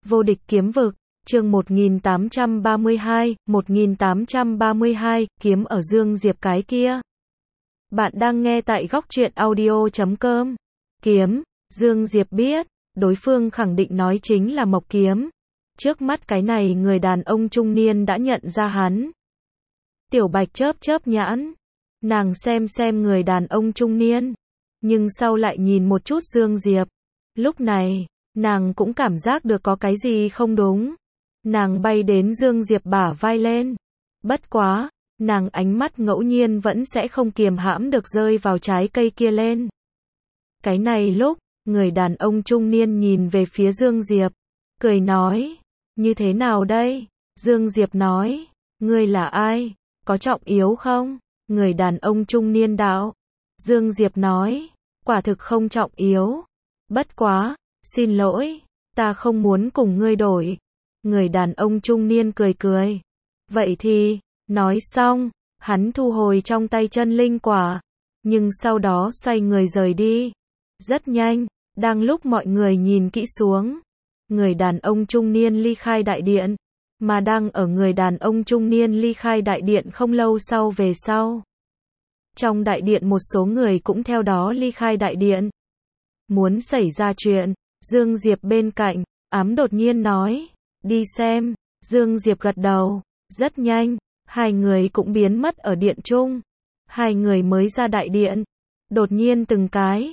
Vô địch kiếm vực, chương 1832, kiếm ở Dương Diệp cái kia. Bạn đang nghe tại góc truyện audio.com. Kiếm, Dương Diệp biết, đối phương khẳng định nói chính là Mộc Kiếm. Trước mắt cái này người đàn ông trung niên đã nhận ra hắn. Tiểu Bạch chớp chớp nhãn, nàng xem người đàn ông trung niên, nhưng sau lại nhìn một chút Dương Diệp. Lúc này, nàng cũng cảm giác được có cái gì không đúng. Nàng bay đến Dương Diệp bả vai lên. Bất quá, nàng ánh mắt ngẫu nhiên vẫn sẽ không kiềm hãm được rơi vào trái cây kia lên. Cái này lúc, người đàn ông trung niên nhìn về phía Dương Diệp, cười nói, như thế nào đây? Dương Diệp nói, ngươi là ai? Có trọng yếu không? Người đàn ông trung niên đạo. Dương Diệp nói, quả thực không trọng yếu. Bất quá, xin lỗi, ta không muốn cùng ngươi đổi. Người đàn ông trung niên cười cười. Vậy thì, nói xong, hắn thu hồi trong tay chân linh quả, nhưng sau đó xoay người rời đi. Rất nhanh, đang lúc mọi người nhìn kỹ xuống, người đàn ông trung niên ly khai đại điện, mà đang ở người đàn ông trung niên ly khai đại điện không lâu sau về sau. Trong đại điện một số người cũng theo đó ly khai đại điện. Muốn xảy ra chuyện, Dương Diệp bên cạnh, ám đột nhiên nói, đi xem. Dương Diệp gật đầu, rất nhanh, hai người cũng biến mất ở điện chung. Hai người mới ra đại điện, đột nhiên từng cái,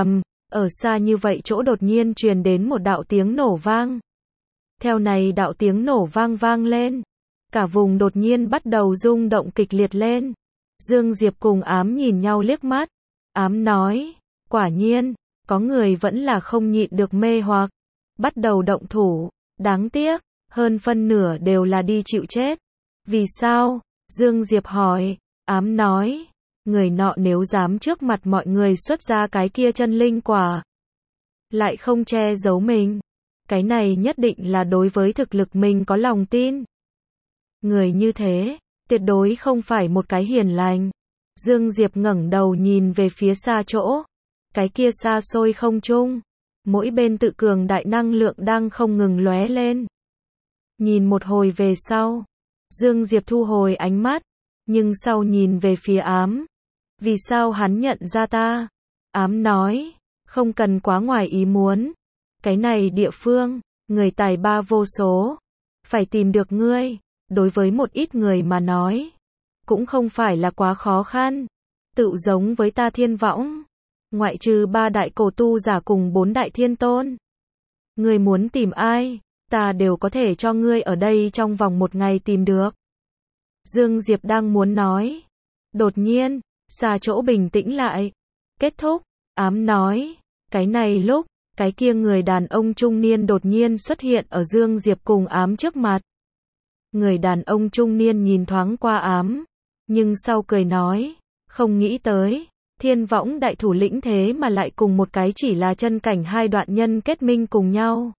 ở xa như vậy chỗ đột nhiên truyền đến một đạo tiếng nổ vang. Theo này đạo tiếng nổ vang vang lên, cả vùng đột nhiên bắt đầu rung động kịch liệt lên. Dương Diệp cùng ám nhìn nhau liếc mắt, ám nói, quả nhiên, có người vẫn là không nhịn được mê hoặc, bắt đầu động thủ, đáng tiếc, hơn phân nửa đều là đi chịu chết. Vì sao? Dương Diệp hỏi, ám nói, người nọ nếu dám trước mặt mọi người xuất ra cái kia chân linh quả, lại không che giấu mình, cái này nhất định là đối với thực lực mình có lòng tin. Người như thế, tuyệt đối không phải một cái hiền lành. Dương Diệp ngẩng đầu nhìn về phía xa chỗ, cái kia xa xôi không trung, mỗi bên tự cường đại năng lượng đang không ngừng lóe lên. Nhìn một hồi về sau, Dương Diệp thu hồi ánh mắt, nhưng sau nhìn về phía ám. Vì sao hắn nhận ra ta? Ám nói, không cần quá ngoài ý muốn. Cái này địa phương, người tài ba vô số. Phải tìm được ngươi, đối với một ít người mà nói, cũng không phải là quá khó khăn. Tự giống với ta Thiên Võng, ngoại trừ 3 đại cổ tu giả cùng 4 đại thiên tôn. Ngươi muốn tìm ai, ta đều có thể cho ngươi ở đây trong vòng 1 ngày tìm được. Dương Diệp đang muốn nói. Đột nhiên, xa chỗ bình tĩnh lại. Kết thúc, ám nói, cái này lúc, cái kia người đàn ông trung niên đột nhiên xuất hiện ở Dương Diệp cùng ám trước mặt. Người đàn ông trung niên nhìn thoáng qua ám, nhưng sau cười nói, không nghĩ tới, Thiên Võng đại thủ lĩnh thế mà lại cùng một cái chỉ là chân cảnh hai đoạn nhân kết minh cùng nhau.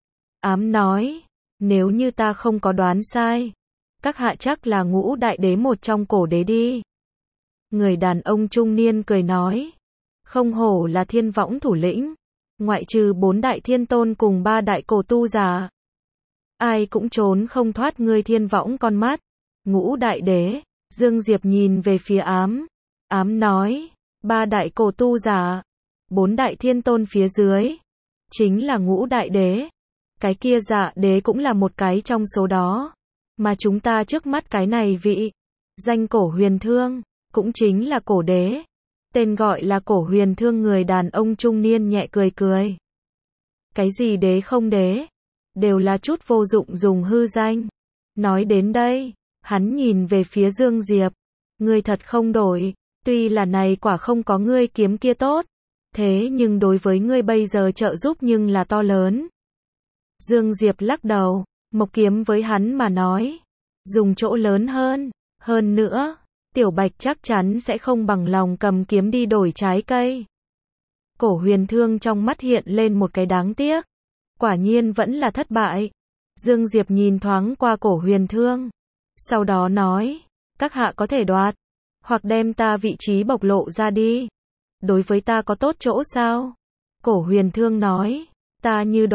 Ám nói, nếu như ta không có đoán sai, các hạ chắc là Ngũ đại đế một trong cổ đế đi. Người đàn ông trung niên cười nói, không hổ là Thiên Võng thủ lĩnh, ngoại trừ 4 đại thiên tôn cùng 3 đại cổ tu giả, ai cũng trốn không thoát ngươi Thiên Võng con mắt. Ngũ đại đế. Dương Diệp nhìn về phía ám. Ám nói, 3 đại cổ tu giả, 4 đại thiên tôn phía dưới, chính là Ngũ đại đế. Cái kia Dạ đế cũng là một cái trong số đó. Mà chúng ta trước mắt cái này vị, danh Cổ Huyền Thương, cũng chính là cổ đế. Tên gọi là Cổ Huyền Thương. Người đàn ông trung niên nhẹ cười cười. Cái gì đế không đế, đều là chút vô dụng dùng hư danh. Nói đến đây, hắn nhìn về phía Dương Diệp. Ngươi thật không đổi, tuy là này quả không có ngươi kiếm kia tốt, thế nhưng đối với ngươi bây giờ trợ giúp nhưng là to lớn. Dương Diệp lắc đầu, Mộc Kiếm với hắn mà nói, dùng chỗ lớn hơn nữa, Tiểu Bạch chắc chắn sẽ không bằng lòng cầm kiếm đi đổi trái cây. Cổ Huyền Thương trong mắt hiện lên một cái đáng tiếc, quả nhiên vẫn là thất bại. Dương Diệp nhìn thoáng qua Cổ Huyền Thương, sau đó nói, các hạ có thể đoạt, hoặc đem ta vị trí bộc lộ ra đi. Đối với ta có tốt chỗ sao? Cổ Huyền Thương nói, ta như đoạt,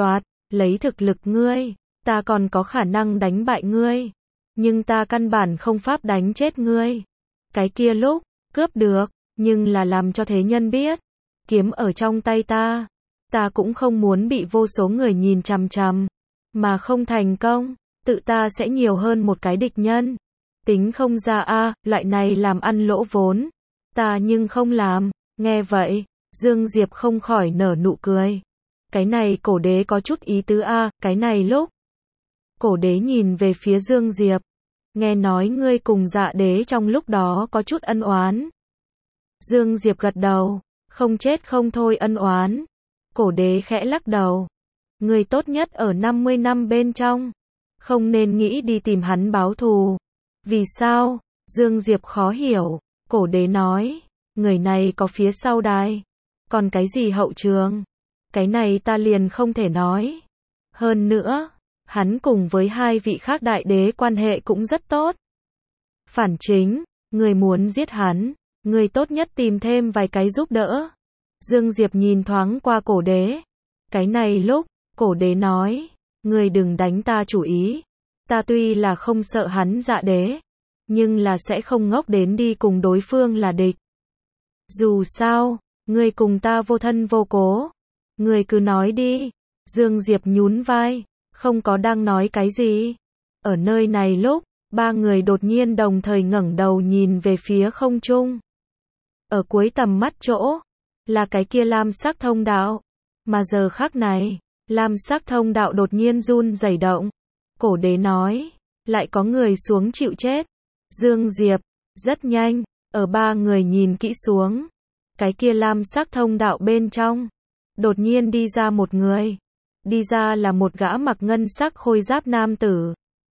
lấy thực lực ngươi, ta còn có khả năng đánh bại ngươi, nhưng ta căn bản không pháp đánh chết ngươi. Cái kia lúc, cướp được, nhưng là làm cho thế nhân biết, kiếm ở trong tay ta cũng không muốn bị vô số người nhìn chằm chằm, mà không thành công, tự ta sẽ nhiều hơn một cái địch nhân. Tính không ra a, loại này làm ăn lỗ vốn, ta nhưng không làm. Nghe vậy, Dương Diệp không khỏi nở nụ cười. Cái này cổ đế có chút ý tứ a, cái này lúc. Cổ đế nhìn về phía Dương Diệp, nghe nói ngươi cùng Dạ đế trong lúc đó có chút ân oán. Dương Diệp gật đầu, không chết không thôi ân oán. Cổ đế khẽ lắc đầu, ngươi tốt nhất ở 50 năm bên trong, không nên nghĩ đi tìm hắn báo thù. Vì sao? Dương Diệp khó hiểu. Cổ đế nói, người này có phía sau đài, còn cái gì hậu trường, cái này ta liền không thể nói. Hơn nữa, hắn cùng với hai vị khác đại đế quan hệ cũng rất tốt. Phản chính, người muốn giết hắn, người tốt nhất tìm thêm vài cái giúp đỡ. Dương Diệp nhìn thoáng qua cổ đế. Cái này lúc, cổ đế nói, người đừng đánh ta chủ ý. Ta tuy là không sợ hắn Dạ đế, nhưng là sẽ không ngốc đến đi cùng đối phương là địch. Dù sao, người cùng ta vô thân vô cố. Người cứ nói đi. Dương Diệp nhún vai, không có đang nói cái gì. Ở nơi này lúc, ba người đột nhiên đồng thời ngẩng đầu nhìn về phía không trung. Ở cuối tầm mắt chỗ, là cái kia lam sắc thông đạo. Mà giờ khắc này, lam sắc thông đạo đột nhiên run rẩy động. Cổ đế nói, lại có người xuống chịu chết. Dương Diệp, rất nhanh, ở ba người nhìn kỹ xuống. Cái kia lam sắc thông đạo bên trong, đột nhiên đi ra một người. Đi ra là một gã mặc ngân sắc khôi giáp nam tử.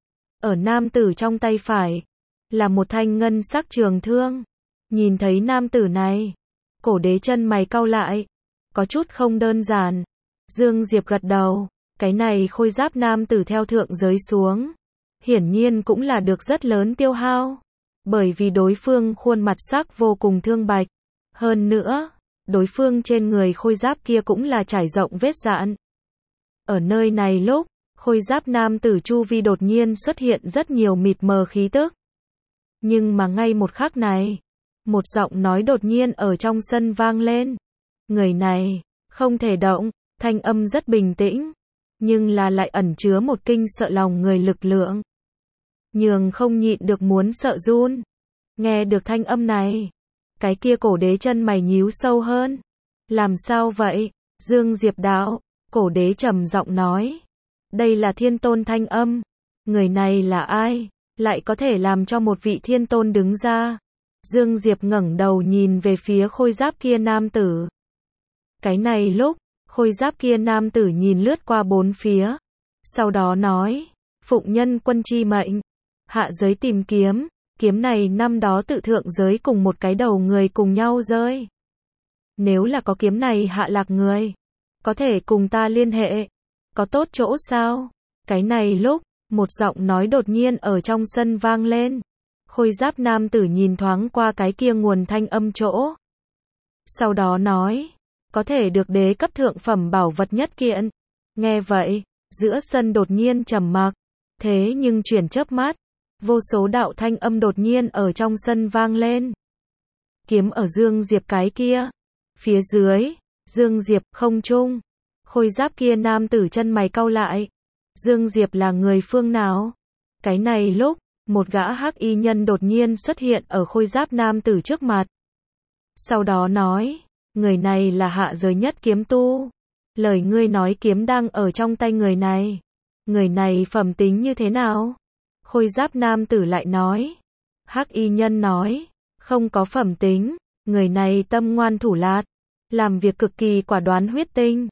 Ở nam tử trong tay phải, là một thanh ngân sắc trường thương. Nhìn thấy nam tử này, cổ đế chân mày cau lại, có chút không đơn giản. Dương Diệp gật đầu, cái này khôi giáp nam tử theo thượng giới xuống, hiển nhiên cũng là được rất lớn tiêu hao, bởi vì đối phương khuôn mặt sắc vô cùng thương bạch. Hơn nữa, đối phương trên người khôi giáp kia cũng là trải rộng vết rạn. Ở nơi này lúc, khôi giáp nam tử chu vi đột nhiên xuất hiện rất nhiều mịt mờ khí tức. Nhưng mà ngay một khắc này, một giọng nói đột nhiên ở trong sân vang lên. Người này, không thể động, thanh âm rất bình tĩnh, nhưng là lại ẩn chứa một kinh sợ lòng người lực lượng. Nhường không nhịn được muốn sợ run. Nghe được thanh âm này, cái kia cổ đế chân mày nhíu sâu hơn. Làm sao vậy? Dương Diệp đạo, cổ đế trầm giọng nói. Đây là thiên tôn thanh âm. Người này là ai? Lại có thể làm cho một vị thiên tôn đứng ra? Dương Diệp ngẩng đầu nhìn về phía khôi giáp kia nam tử. Cái này lúc, khôi giáp kia nam tử nhìn lướt qua bốn phía. Sau đó nói, phụng nhân quân chi mệnh, hạ giới tìm kiếm, kiếm này năm đó tự thượng giới cùng một cái đầu người cùng nhau rơi. Nếu là có kiếm này hạ lạc người, có thể cùng ta liên hệ, có tốt chỗ sao? Cái này lúc, một giọng nói đột nhiên ở trong sân vang lên. Khôi giáp nam tử nhìn thoáng qua cái kia nguồn thanh âm chỗ. Sau đó nói, có thể được đế cấp thượng phẩm bảo vật nhất kiện. Nghe vậy, giữa sân đột nhiên trầm mặc. Thế nhưng chuyển chớp mắt, vô số đạo thanh âm đột nhiên ở trong sân vang lên. Kiếm ở Dương Diệp cái kia. Phía dưới, Dương Diệp không trung. Khôi giáp kia nam tử chân mày cau lại. Dương Diệp là người phương nào? Cái này lúc, một gã hắc y nhân đột nhiên xuất hiện ở khôi giáp nam tử trước mặt. Sau đó nói, người này là hạ giới nhất kiếm tu. Lời ngươi nói kiếm đang ở trong tay người này. Người này phẩm tính như thế nào? Khôi giáp nam tử lại nói. Hắc y nhân nói, không có phẩm tính, người này tâm ngoan thủ lạt, làm việc cực kỳ quả đoán huyết tinh.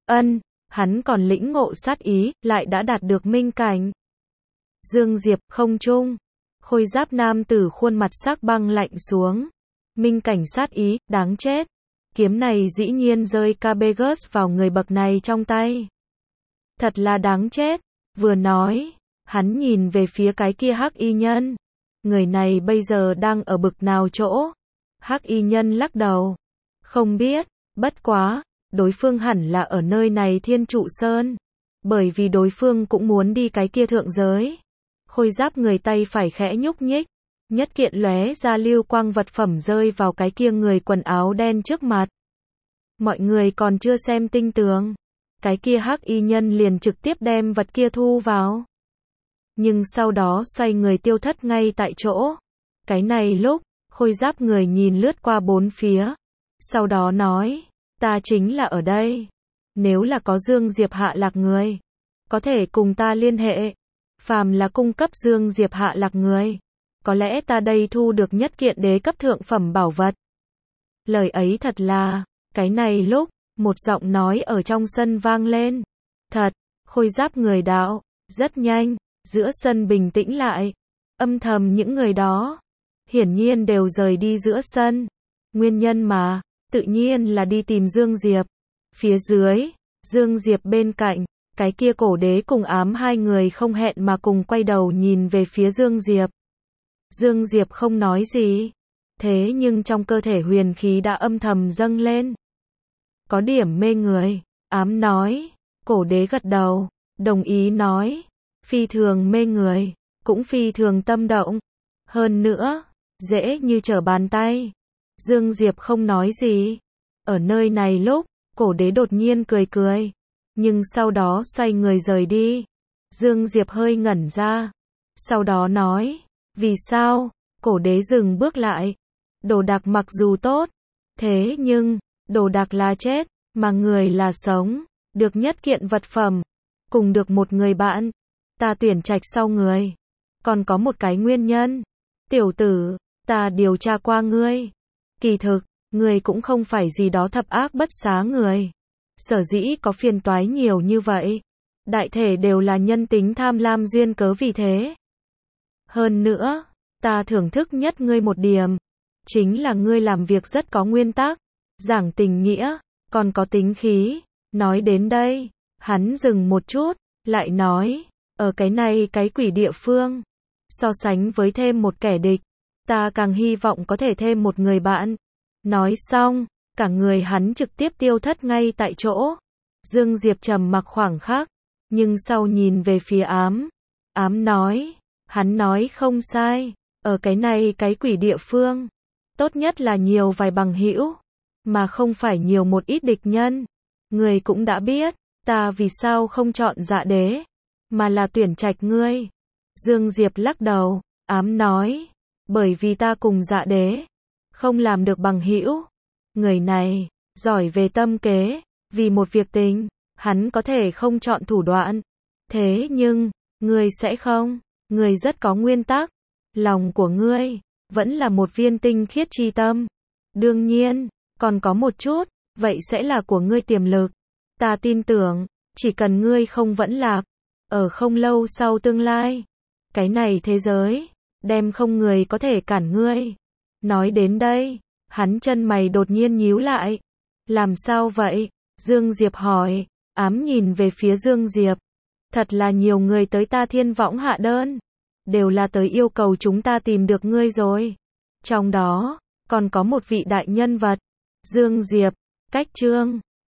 Hắn còn lĩnh ngộ sát ý, lại đã đạt được minh cảnh. Dương Diệp không trung. Khôi giáp nam tử khuôn mặt sắc băng lạnh xuống. Minh cảnh sát ý, đáng chết. Kiếm này dĩ nhiên rơi Cabegus vào người bậc này trong tay. Thật là đáng chết. Vừa nói, hắn nhìn về phía cái kia hắc y nhân. Người này bây giờ đang ở bực nào chỗ? Hắc y nhân lắc đầu. Không biết, bất quá, đối phương hẳn là ở nơi này Thiên Trụ Sơn. bởi vì đối phương cũng muốn đi cái kia thượng giới. Khôi giáp người tay phải khẽ nhúc nhích, nhất kiện lóe ra lưu quang vật phẩm rơi vào cái kia người quần áo đen trước mặt. Mọi người còn chưa xem tinh tường, cái kia hắc y nhân liền trực tiếp đem vật kia thu vào. Nhưng sau đó xoay người tiêu thất ngay tại chỗ. Cái này lúc, khôi giáp người nhìn lướt qua bốn phía, sau đó nói, ta chính là ở đây. Nếu là có Dương Diệp hạ lạc người, có thể cùng ta liên hệ. Phàm là cung cấp Dương Diệp hạ lạc người, có lẽ ta đây thu được nhất kiện đế cấp thượng phẩm bảo vật. Lời ấy thật là, cái này lúc, một giọng nói ở trong sân vang lên. Thật, khôi giáp người đạo, rất nhanh, giữa sân bình tĩnh lại. Âm thầm những người đó, hiển nhiên đều rời đi giữa sân. Nguyên nhân mà, tự nhiên là đi tìm Dương Diệp. Phía dưới, Dương Diệp bên cạnh, cái kia cổ đế cùng ám hai người không hẹn mà cùng quay đầu nhìn về phía Dương Diệp. Dương Diệp không nói gì, thế nhưng trong cơ thể huyền khí đã âm thầm dâng lên. Có điểm mê người, ám nói, cổ đế gật đầu, đồng ý nói, phi thường mê người, cũng phi thường tâm động. Hơn nữa, dễ như trở bàn tay. Dương Diệp không nói gì. Ở nơi này lúc, cổ đế đột nhiên cười cười, nhưng sau đó xoay người rời đi. Dương Diệp hơi ngẩn ra, sau đó nói, vì sao? Cổ đế dừng bước lại. Đồ đạc mặc dù tốt, thế nhưng, đồ đạc là chết, mà người là sống, được nhất kiện vật phẩm, cùng được một người bạn. Ta tuyển trạch sau người. Còn có một cái nguyên nhân. Tiểu tử, ta điều tra qua ngươi. Kỳ thực, ngươi cũng không phải gì đó thập ác bất xá người. Sở dĩ có phiền toái nhiều như vậy, đại thể đều là nhân tính tham lam duyên cớ vì thế. Hơn nữa, ta thưởng thức nhất ngươi một điểm, chính là ngươi làm việc rất có nguyên tắc, giảng tình nghĩa, còn có tính khí. Nói đến đây, hắn dừng một chút, lại nói, ở cái này cái quỷ địa phương, so sánh với thêm một kẻ địch, ta càng hy vọng có thể thêm một người bạn. Nói xong, cả người hắn trực tiếp tiêu thất ngay tại chỗ. Dương Diệp trầm mặc khoảng khắc, nhưng sau nhìn về phía ám. Ám nói, hắn nói không sai, ở cái này cái quỷ địa phương, tốt nhất là nhiều vài bằng hữu, mà không phải nhiều một ít địch nhân. Người cũng đã biết, ta vì sao không chọn Dạ Đế, mà là tuyển trạch ngươi. Dương Diệp lắc đầu, ám nói, bởi vì ta cùng Dạ Đế không làm được bằng hữu. Người này giỏi về tâm kế, vì một việc tình, hắn có thể không chọn thủ đoạn. Thế nhưng, ngươi sẽ không, ngươi rất có nguyên tắc, lòng của ngươi vẫn là một viên tinh khiết chi tâm. Đương nhiên, còn có một chút, vậy sẽ là của ngươi tiềm lực. Ta tin tưởng, chỉ cần ngươi không vẫn lạc, ở không lâu sau tương lai, cái này thế giới, đem không người có thể cản ngươi. Nói đến đây, hắn chân mày đột nhiên nhíu lại. Làm sao vậy? Dương Diệp hỏi. Ám nhìn về phía Dương Diệp. Thật là nhiều người tới ta Thiên Võng hạ đơn, đều là tới yêu cầu chúng ta tìm được ngươi rồi. Trong đó, còn có một vị đại nhân vật. Dương Diệp, cách chương